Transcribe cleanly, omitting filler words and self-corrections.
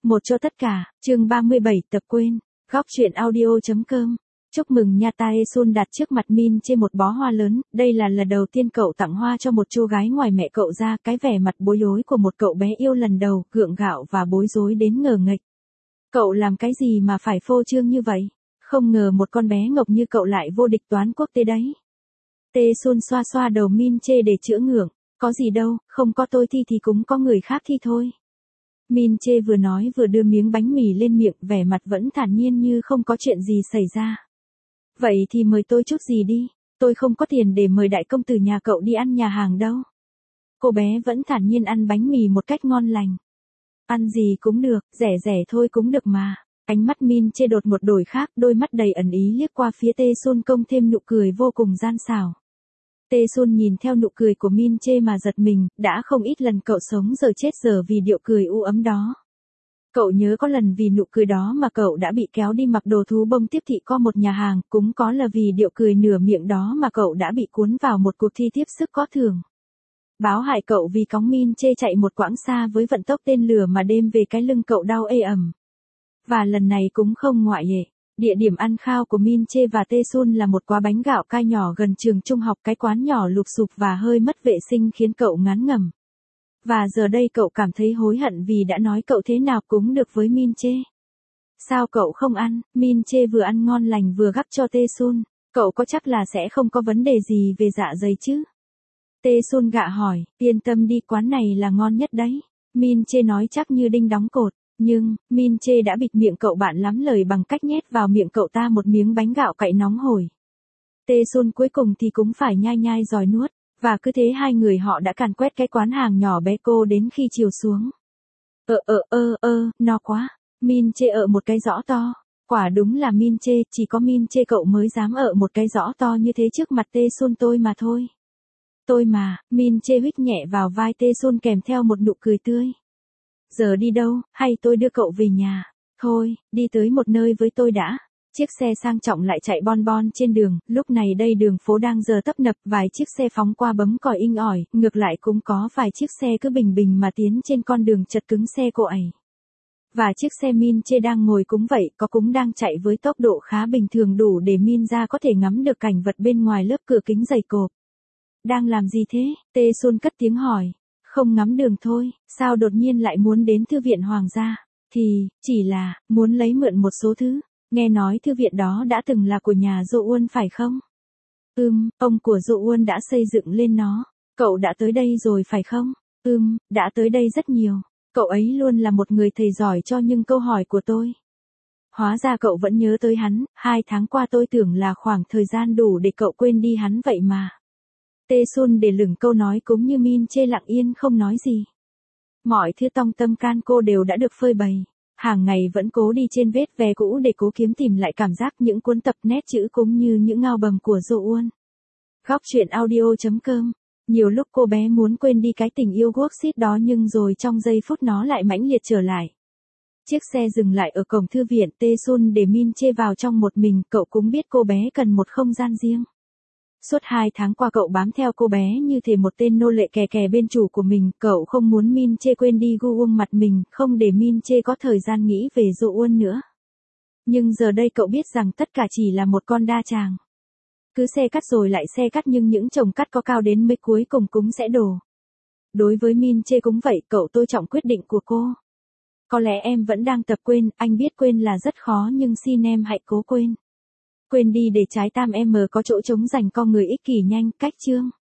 Một cho tất cả, chương 37 tập quên, góc truyện audio.com. Chúc mừng nha, Taesun đặt trước mặt Min trên một bó hoa lớn, đây là lần đầu tiên cậu tặng hoa cho một cô gái ngoài mẹ cậu ra, cái vẻ mặt bối rối của một cậu bé yêu lần đầu, gượng gạo và bối rối đến ngờ nghệch. Cậu làm cái gì mà phải phô trương như vậy? Không ngờ một con bé ngốc như cậu lại vô địch toán quốc tế đấy. Taesun xoa xoa đầu Min để chữa ngượng, có gì đâu, không có tôi thi thì cũng có người khác thi thôi. Min vừa nói vừa đưa miếng bánh mì lên miệng, vẻ mặt vẫn thản nhiên như không có chuyện gì xảy ra. Vậy thì mời tôi chút gì đi, tôi không có tiền để mời đại công tử nhà cậu đi ăn nhà hàng đâu. Cô bé vẫn thản nhiên ăn bánh mì một cách ngon lành. Ăn gì cũng được, rẻ rẻ thôi cũng được mà. Ánh mắt Min đột một đổi khác, đôi mắt đầy ẩn ý liếc qua phía Taesun, công thêm nụ cười vô cùng gian xảo. Taesun nhìn theo nụ cười của Min mà giật mình, đã không ít lần cậu sống giờ chết giờ vì điệu cười u ấm đó. Cậu nhớ có lần vì nụ cười đó mà cậu đã bị kéo đi mặc đồ thú bông tiếp thị qua một nhà hàng, cũng có là vì điệu cười nửa miệng đó mà cậu đã bị cuốn vào một cuộc thi tiếp sức có thưởng. Báo hại cậu vì cõng Min chạy một quãng xa với vận tốc tên lửa mà đêm về cái lưng cậu đau ê ẩm. Và lần này cũng không ngoại lệ. Địa điểm ăn khao của Min và Taesun là một quán bánh gạo cay nhỏ gần trường trung học, cái quán nhỏ lụp xụp và hơi mất vệ sinh khiến cậu ngán ngẩm. Và giờ đây cậu cảm thấy hối hận vì đã nói cậu thế nào cũng được với Min. Sao cậu không ăn? Min vừa ăn ngon lành vừa gắp cho Taesun. Cậu có chắc là sẽ không có vấn đề gì về dạ dày chứ? Taesun gạ hỏi, yên tâm đi, quán này là ngon nhất đấy. Min nói chắc như đinh đóng cột. Nhưng, Min đã bịt miệng cậu bạn lắm lời bằng cách nhét vào miệng cậu ta một miếng bánh gạo cay nóng hổi. Taesun cuối cùng thì cũng phải nhai nhai rồi nuốt, và cứ thế hai người họ đã càn quét cái quán hàng nhỏ bé cô đến khi chiều xuống. No quá. Min một cái rõ to. Quả đúng là Min chỉ có Min cậu mới dám một cái rõ to như thế trước mặt Taesun tôi mà thôi. Tôi mà, Min huých nhẹ vào vai Taesun kèm theo một nụ cười tươi. Giờ đi đâu, hay tôi đưa cậu về nhà? Thôi, đi tới một nơi với tôi đã. Chiếc xe sang trọng lại chạy bon bon trên đường, lúc này đây đường phố đang giờ tấp nập, vài chiếc xe phóng qua bấm còi inh ỏi, ngược lại cũng có vài chiếc xe cứ bình bình mà tiến trên con đường chật cứng xe cộ ẩy. Và chiếc xe Min đang ngồi cũng vậy, cũng đang chạy với tốc độ khá bình thường đủ để Min có thể ngắm được cảnh vật bên ngoài lớp cửa kính dày cộp. Đang làm gì thế? Taesun cất tiếng hỏi. Không ngắm đường thôi, sao đột nhiên lại muốn đến thư viện hoàng gia? Thì, chỉ là, muốn lấy mượn một số thứ. Nghe nói thư viện đó đã từng là của nhà Jo-won phải không? Ông của Jo-won đã xây dựng lên nó. Cậu đã tới đây rồi phải không? Đã tới đây rất nhiều. Cậu ấy luôn là một người thầy giỏi cho những câu hỏi của tôi. Hóa ra cậu vẫn nhớ tới hắn, 2 tháng qua tôi tưởng là khoảng thời gian đủ để cậu quên đi hắn vậy mà. Taesun để lửng câu nói cũng như Min lặng yên không nói gì. Mọi thứ trong tâm can cô đều đã được phơi bày. Hàng ngày vẫn cố đi trên vết ve cũ để cố kiếm tìm lại cảm giác những cuốn tập nét chữ cũng như những ngao bầm của Jo-won. Góc truyện audio.com. Nhiều lúc cô bé muốn quên đi cái tình yêu worksheet đó nhưng rồi trong giây phút nó lại mãnh liệt trở lại. Chiếc xe dừng lại ở cổng thư viện, Taesun để Min vào trong một mình, cậu cũng biết cô bé cần một không gian riêng. Suốt 2 tháng qua cậu bám theo cô bé như thể một tên nô lệ kè bên chủ của mình, cậu không muốn Min quên đi gu uông mặt mình, không để Min có thời gian nghĩ về Jo-won nữa. Nhưng giờ đây cậu biết rằng tất cả chỉ là một con đa tràng. Cứ xe cắt rồi lại xe cắt nhưng những chồng cắt có cao đến mấy cuối cùng cũng sẽ đổ. Đối với Min cũng vậy, cậu tôn trọng quyết định của cô. Có lẽ em vẫn đang tập quên, anh biết quên là rất khó nhưng xin em hãy cố quên. Quên đi để trái tim em có chỗ trống dành con người ích kỷ nhanh, cách chương.